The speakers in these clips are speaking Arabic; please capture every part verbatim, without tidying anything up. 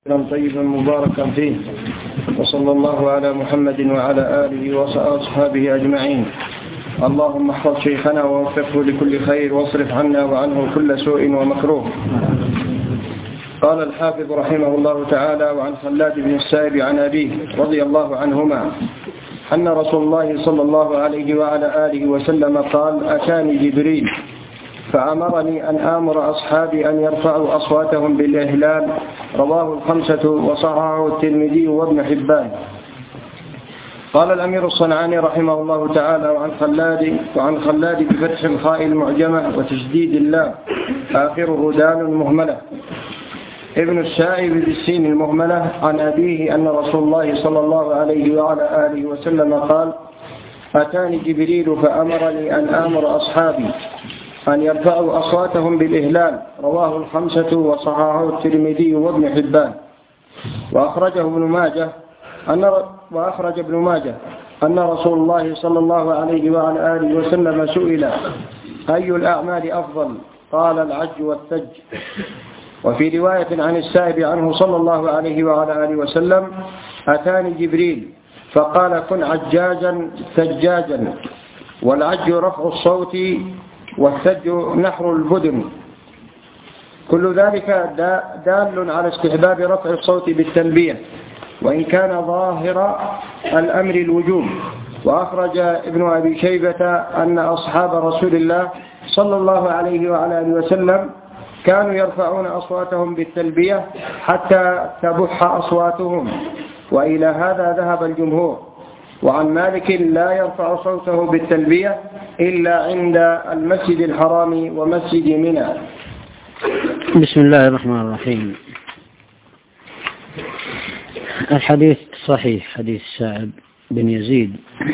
طيبا مباركا فيه، وصلى الله على محمد وعلى آله وأصحابه أجمعين. اللهم احفظ شيخنا ووفقه لكل خير، واصرف عنا وعنه كل سوء ومكروه. قال الحافظ رحمه الله تعالى: وعن خلاد بن السائب عن أبيه رضي الله عنهما أن رسول الله صلى الله عليه وعلى آله وسلم قال: أتاني جبريل فأمرني أن آمر أصحابي أن يرفعوا أصواتهم بالإهلال. رواه الخمسة وصححه الترمذي وابن حبان. قال الأمير الصنعاني رحمه الله تعالى: وعن خلاد وعن خلاد بفتح الخاء المعجمة وتشديد اللام آخره دال مهملة ابن السائب بالسين المهملة عن أبيه أن رسول الله صلى الله عليه وعلى آله وسلم قال: أتاني جبريل فأمرني أن آمر أصحابي أن يرفعوا أصواتهم بالإهلال. رواه الخمسة وصححه الترمذي وابن حبان. وأخرجه ابن ماجه أن وأخرج ابن ماجه أن رسول الله صلى الله عليه وعلى آله وسلم سئل: أي الأعمال أفضل؟ قال: العج والثج. وفي رواية عن السائب عنه صلى الله عليه وعلى آله وسلم: أتاني جبريل فقال: كن عجاجا ثجاجا. والعج رفع الصوت، والثج نحر البدن. كل ذلك دال على استحباب رفع الصوت بالتلبية، وإن كان ظاهر الأمر الوجوب. وأخرج ابن أبي شيبة أن أصحاب رسول الله صلى الله عليه وعلى آله وسلم كانوا يرفعون أصواتهم بالتلبية حتى تبح أصواتهم، وإلى هذا ذهب الجمهور. وعن مالك لا يرفع صوته بالتلبية إلا عند المسجد الحرام ومسجد منى. بسم الله الرحمن الرحيم. الحديث صحيح، حديث سائب بن يزيد،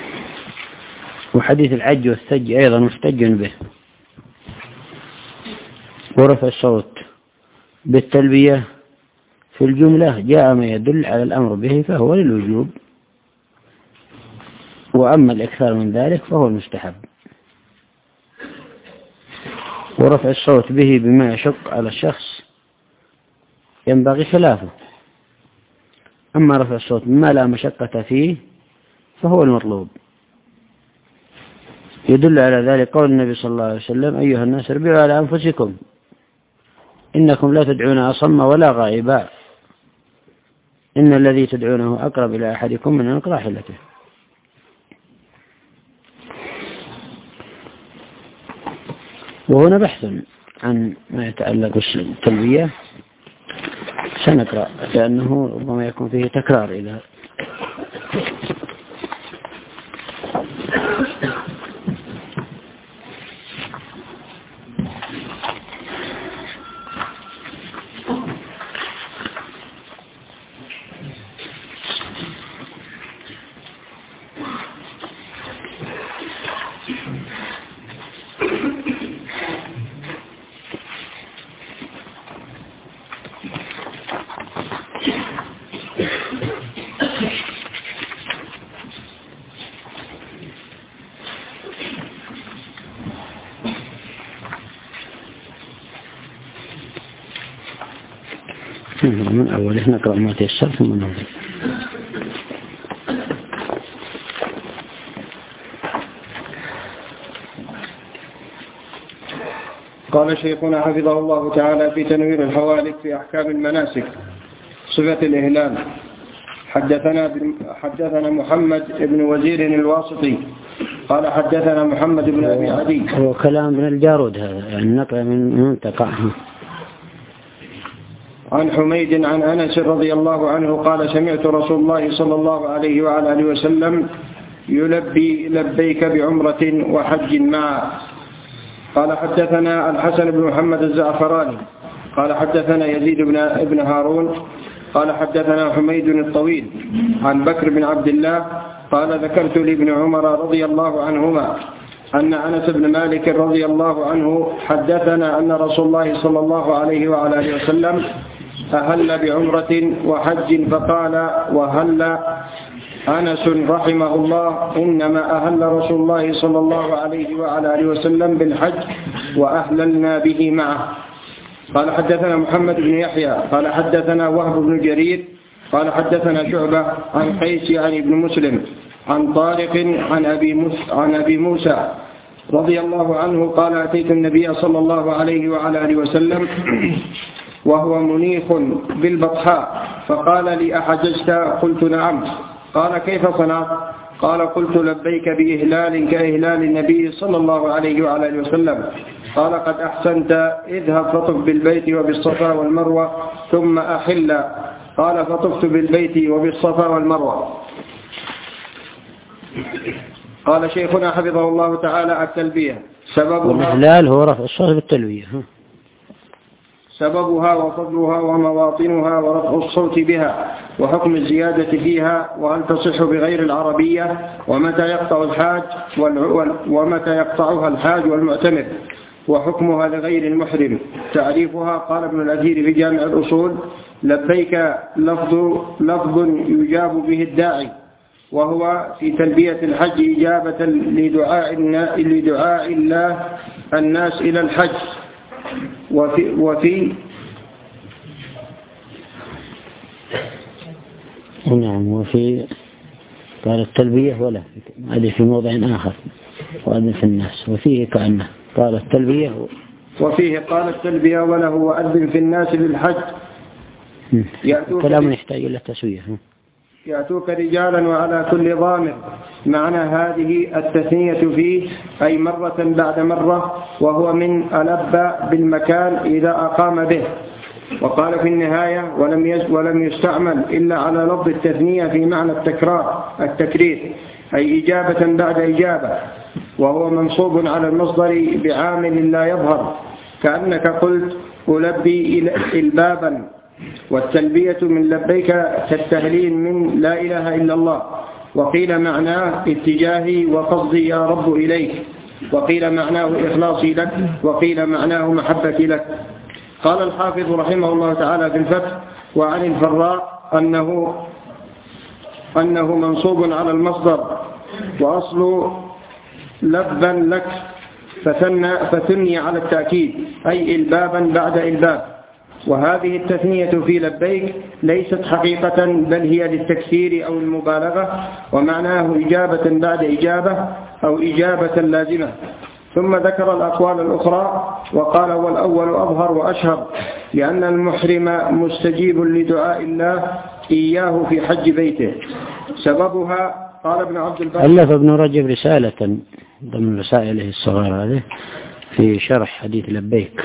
وحديث العج والثج أيضا محتج به. ورفع الصوت بالتلبية في الجملة جاء ما يدل على الأمر به فهو للوجوب، وأما الإكثار من ذلك فهو المستحب. ورفع الصوت به بما يشق على الشخص ينبغي خلافه. أما رفع الصوت بما لا مشقة فيه فهو المطلوب. يدل على ذلك قول النبي صلى الله عليه وسلم: أيها الناس اربعوا على أنفسكم إنكم لا تدعون أصم ولا غائبا، إن الذي تدعونه أقرب إلى أحدكم من أنق راحلته. وهنا بحث عن ما يتعلق بالتلبية سنقرأ، لأنه ربما يكون فيه تكرار. إذا من أوله نقرأ ما تيسر ثم ننظر. قال شيخنا حفظه الله تعالى في تنوير الحوالك في أحكام المناسك صفة الإهلال: حدثنا حدثنا محمد بن وزير الواسطي قال حدثنا محمد بن أبي عدي. هو كلام من الجارود هذا، يعني نقل من منتقى. عن حميد عن أنس رضي الله عنه قال: سمعت رسول الله صلى الله عليه وعلى آله وسلم يلبي لبيك بعمرة وحج معا. قال حدثنا الحسن بن محمد الزعفراني قال حدثنا يزيد بن ابن هارون قال حدثنا حميد الطويل عن بكر بن عبد الله قال: ذكرت لابن عمر رضي الله عنهما أن أنس بن مالك رضي الله عنه حدثنا أن رسول الله صلى الله عليه وعلى آله وسلم أهل بعمرة وحج فقال: وهل أنس رحمه الله إنما أهل رسول الله صلى الله عليه وعلى آله وسلم بالحج وأهللنا به معه. قال حدثنا محمد بن يحيى قال حدثنا وهب بن جرير قال حدثنا شعبة عن قيس عن ابن مسلم عن طارق عن أبي موسى, عن أبي موسى رضي الله عنه قال أتيت النبي صلى الله عليه وعلى آله وسلم وهو منيخ بالبطحاء فقال لي أحججت؟ قلت نعم. قال كيف صنعت؟ قال قلت لبيك بإهلال كإهلال النبي صلى الله عليه وعلى آله وسلم. قال قد أحسنت، اذهب فطف بالبيت وبالصفا والمروة ثم أحل. قال فطفت بالبيت وبالصفا والمروة. قال شيخنا حفظه الله تعالى التلبية سببها والإهلال هو رفع الصوت بالتلبية، سببها وفضلها ومواطنها ورفع الصوت بها وحكم الزيادة فيها وهل تصح بغير العربية ومتى يقطع الحاج ومتى يقطعها الحاج والمعتمر وحكمها لغير المحرم. تعريفها قال ابن الأثير في جامع الأصول لبيك لفظ, لفظ يجاب به الداعي وهو في تلبية الحج إجابة لدعاء, لدعاء الله الناس إلى الحج. وفي, وفي نعم وفي قال التلبية ولا هذه في موضع آخر وأذن في الناس وفيه كأنه قال التلبية وفيه قال التلبية وله وأذن في الناس بالحج. كلام يحتاج إلى تسوية. يأتوك رجالا وعلى كل ضامر. معنى هذه التثنية فيه أي مرة بعد مرة وهو من ألب بالمكان إذا أقام به. وقال في النهاية ولم ولم يستعمل إلا على لفظ التثنية في معنى التكرار التكرير أي إجابة بعد إجابة وهو منصوب على المصدر بعامل لا يظهر كأنك قلت ألبي إلبابا. والتلبية من لبيك كالتهليل من لا إله إلا الله. وقيل معناه اتجاهي وقصدي يا رب إليك وقيل معناه إخلاصي لك وقيل معناه محبتي لك. قال الحافظ رحمه الله تعالى في الفتح وعن الفراء أنه, أنه منصوب على المصدر وأصل لبا لك فثني على التأكيد أي إلبابا بعد إلباب. وهذه التثنية في لبيك ليست حقيقة بل هي للتكثير أو المبالغة ومعناه إجابة بعد إجابة أو إجابة لازمة. ثم ذكر الأقوال الأخرى وقال والأول أظهر وأشهر لأن المحرم مستجيب لدعاء الله إياه في حج بيته. سببها قال ابن عبد البر ألف ابن رجب رسالة ضمن رسائله الصغار هذه في شرح حديث لبيك.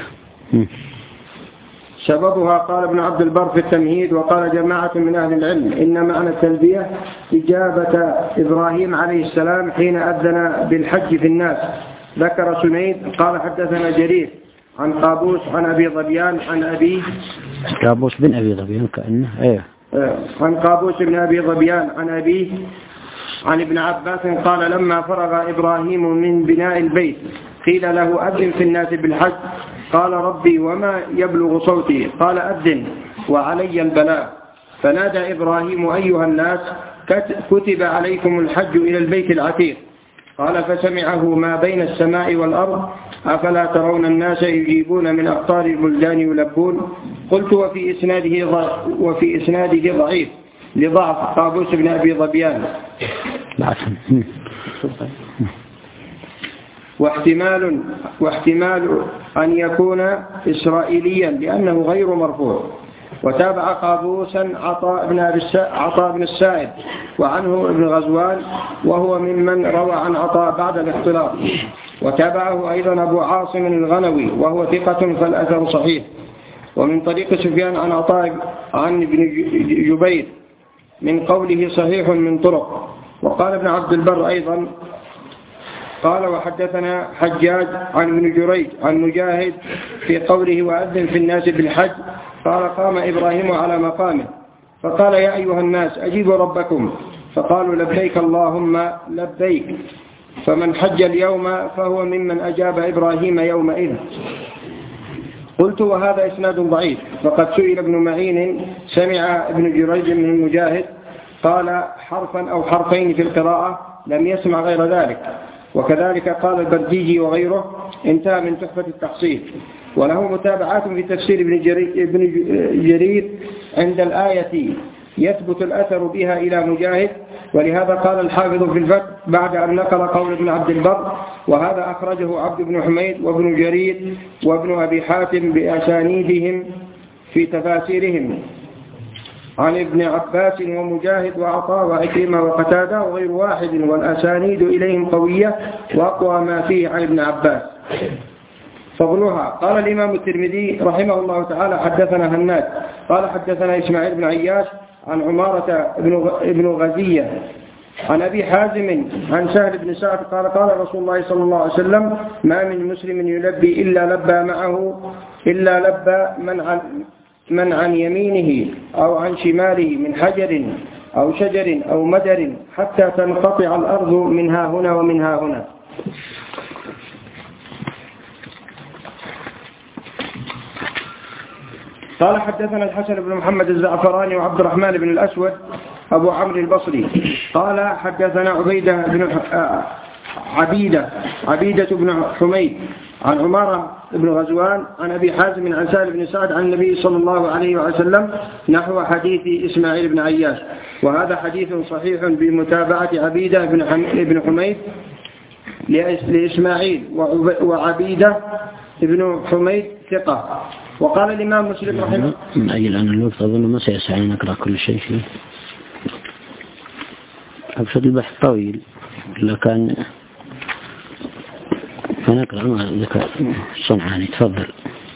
سببها قال ابن عبد البر في التمهيد وقال جماعة من أهل العلم إن معنى التلبية إجابة إبراهيم عليه السلام حين أذن بالحج في الناس. ذكر سنيد قال حدثنا جرير عن قابوس عن أبي ظبيان عن أبي قابوس بن أبي ظبيان كأنه أيه عن قابوس بن أبي ظبيان عن أبيه عن ابن عباس قال لما فرغ إبراهيم من بناء البيت قيل له أذن في الناس بالحج قال ربي وما يبلغ صوتي قال أذن وعلي البلاء. فنادى إبراهيم أيها الناس كتب عليكم الحج إلى البيت العتيق. قال فسمعه ما بين السماء والأرض أفلا ترون الناس يجيبون من أقطار البلدان يلبون. قلت وفي إسناده وفي إسناده ضعيف لضعف قابوس بن أبي ظبيان واحتمال واحتمال أن يكون إسرائيليا لأنه غير مرفوع. وتابع قابوسا عطاء بن عطاء بن السائب وعنه ابن غزوان وهو ممن روى عن عطاء بعد الاختلاط. وتابعه أيضا أبو عاصم الغنوي وهو ثقة فالأثر صحيح. ومن طريق سفيان عن عطاء عن ابن جبير من قوله صحيح من طرق. وقال ابن عبد البر أيضا قال وحدثنا حجاج عن ابن جريج عن مجاهد في قوله وأذن في الناس بالحج قال قام إبراهيم على مقامه فقال يا أيها الناس أجيبوا ربكم فقالوا لبيك اللهم لبيك فمن حج اليوم فهو ممن أجاب إبراهيم يومئذ. قلت وهذا إسناد ضعيف فقد سئل ابن معين سمع ابن جريج من المجاهد قال حرفا أو حرفين في القراءة لم يسمع غير ذلك. وكذلك قال البرديجي وغيره، انتهى من تحفة التحصيل. وله متابعات في تفسير ابن جرير, ابن جرير عند الآية يثبت الأثر بها إلى مجاهد، ولهذا قال الحافظ في الفتح بعد أن نقل قول ابن عبد البر: وهذا أخرجه عبد بن حميد وابن جرير وابن أبي حاتم بأسانيدهم في تفاسيرهم عن ابن عباس ومجاهد وعطاء وعكرمة وقتادة وغير واحد، والأسانيد إليهم قوية وأقوى ما فيه عن ابن عباس. فضلها. قال الإمام الترمذي رحمه الله تعالى: حدثنا هناد قال حدثنا إسماعيل بن عياش عن عمارة ابن غزية عن أبي حازم عن سهل بن سعد قال: قال رسول الله صلى الله عليه وسلم: ما من مسلم يلبي إلا لبى معه إلا لبى من عن, من عن يمينه أو عن شماله من حجر أو شجر أو مدر حتى تنقطع الأرض منها هنا ومنها هنا. قال حدثنا الحسن بن محمد الزعفراني وعبد الرحمن بن الأسود أبو عمرو البصري قال حدثنا عبيدة بن عبيدة عبيدة بن حميد عن عمارة بن غزوان عن أبي حازم عن سهل بن سعد عن النبي صلى الله عليه وسلم نحو حديث إسماعيل بن عياش، وهذا حديث صحيح بمتابعة عبيدة بن حميد لإسماعيل، وعبيدة بن حميد ثقة. وقال الإمام مسلم رحمه من أجل أن الوقت أظن ما سيسعى أن نقرأ كل شيء فيه، أقصد البحث طويل لكن فنقرأ ما ذكر الصنعاني. تفضل.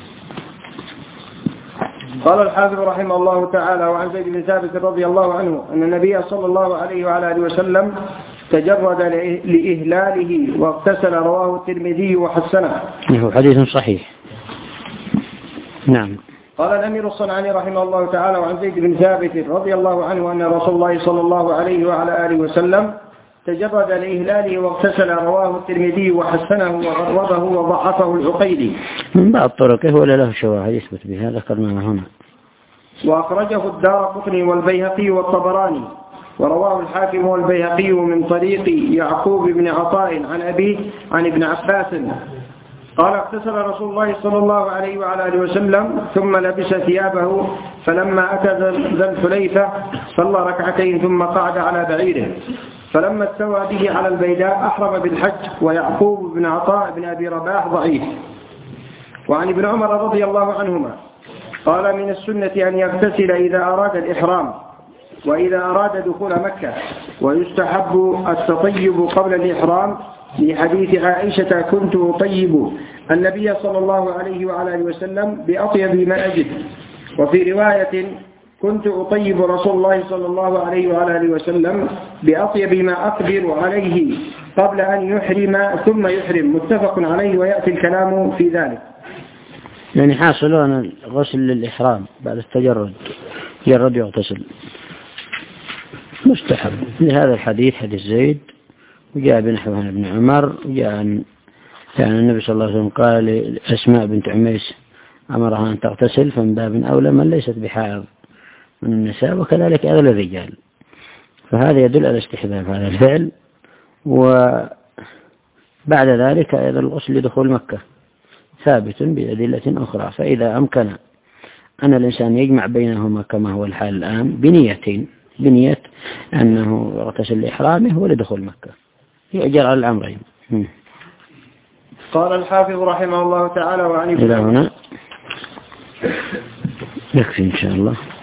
قال الحافظ رحمه الله تعالى: وعن زيد بن ثابت رضي الله عنه أن النبي صلى الله عليه وعلى آله وسلم تجرد لإهلاله واغتسل، رواه الترمذي وحسنه. هو حديث صحيح. نعم. قال الأمير الصنعاني رحمه الله تعالى: وعن زيد بن ثابت رضي الله عنه أن رسول الله صلى الله عليه وعلى آله وسلم تجرد لإهلاله واغتسل، رواه الترمذي وحسنه وغرضه وضعفه العقيلي. من بعض طرقه ولا له شواهد يثبت بها ذكرناها هنا. وأخرجه الدارقطني والبيهقي والطبراني، ورواه الحاكم والبيهقي من طريق يعقوب بن عطاء عن أبيه عن ابن عباس قال: اغتسل رسول الله صلى الله عليه وعلى آله وسلم ثم لبس ثيابه، فلما أتى ذا الحليفة صلى ركعتين ثم قعد على بعيره، فلما استوى به على البيداء أحرم بالحج. ويعقوب بن عطاء بن أبي رباح ضعيف. وعن ابن عمر رضي الله عنهما قال: من السنة أن يغتسل إذا أراد الإحرام وإذا أراد دخول مكة، ويستحب التطيب قبل الإحرام لحديث عائشة: كنت أطيب النبي صلى الله عليه وعلى آله وسلم بأطيب ما أجد. وفي رواية: كنت أطيب رسول الله صلى الله عليه وعلى آله وسلم بأطيب ما أقدر عليه قبل أن يحرم ثم يحرم. متفق عليه، ويأتي الكلام في ذلك. يعني حاصلون الغسل للإحرام بعد التجرد، جرد يغتسل مستحب لهذا الحديث، حديث زيد، وجاء بنحوه عن ابن عمر، وجاء عن كان النبي صلى الله عليه وسلم قال لأسماء بنت عميس أمرها أن تغتسل، فمن باب أولى من ليست بحائض من النساء، وكذلك أغلى الرجال. فهذا يدل على استحباب هذا الفعل. وبعد ذلك أيضا الغسل لدخول مكة ثابت بأدلة أخرى. فإذا أمكن أن الإنسان يجمع بينهما كما هو الحال الآن بنيتين، بنية أنه يغتسل لإحرامه ولدخول مكة، يأجر على الأمرين. قال الحافظ رحمه الله تعالى: وعن إلى هنا يكفي إن شاء الله.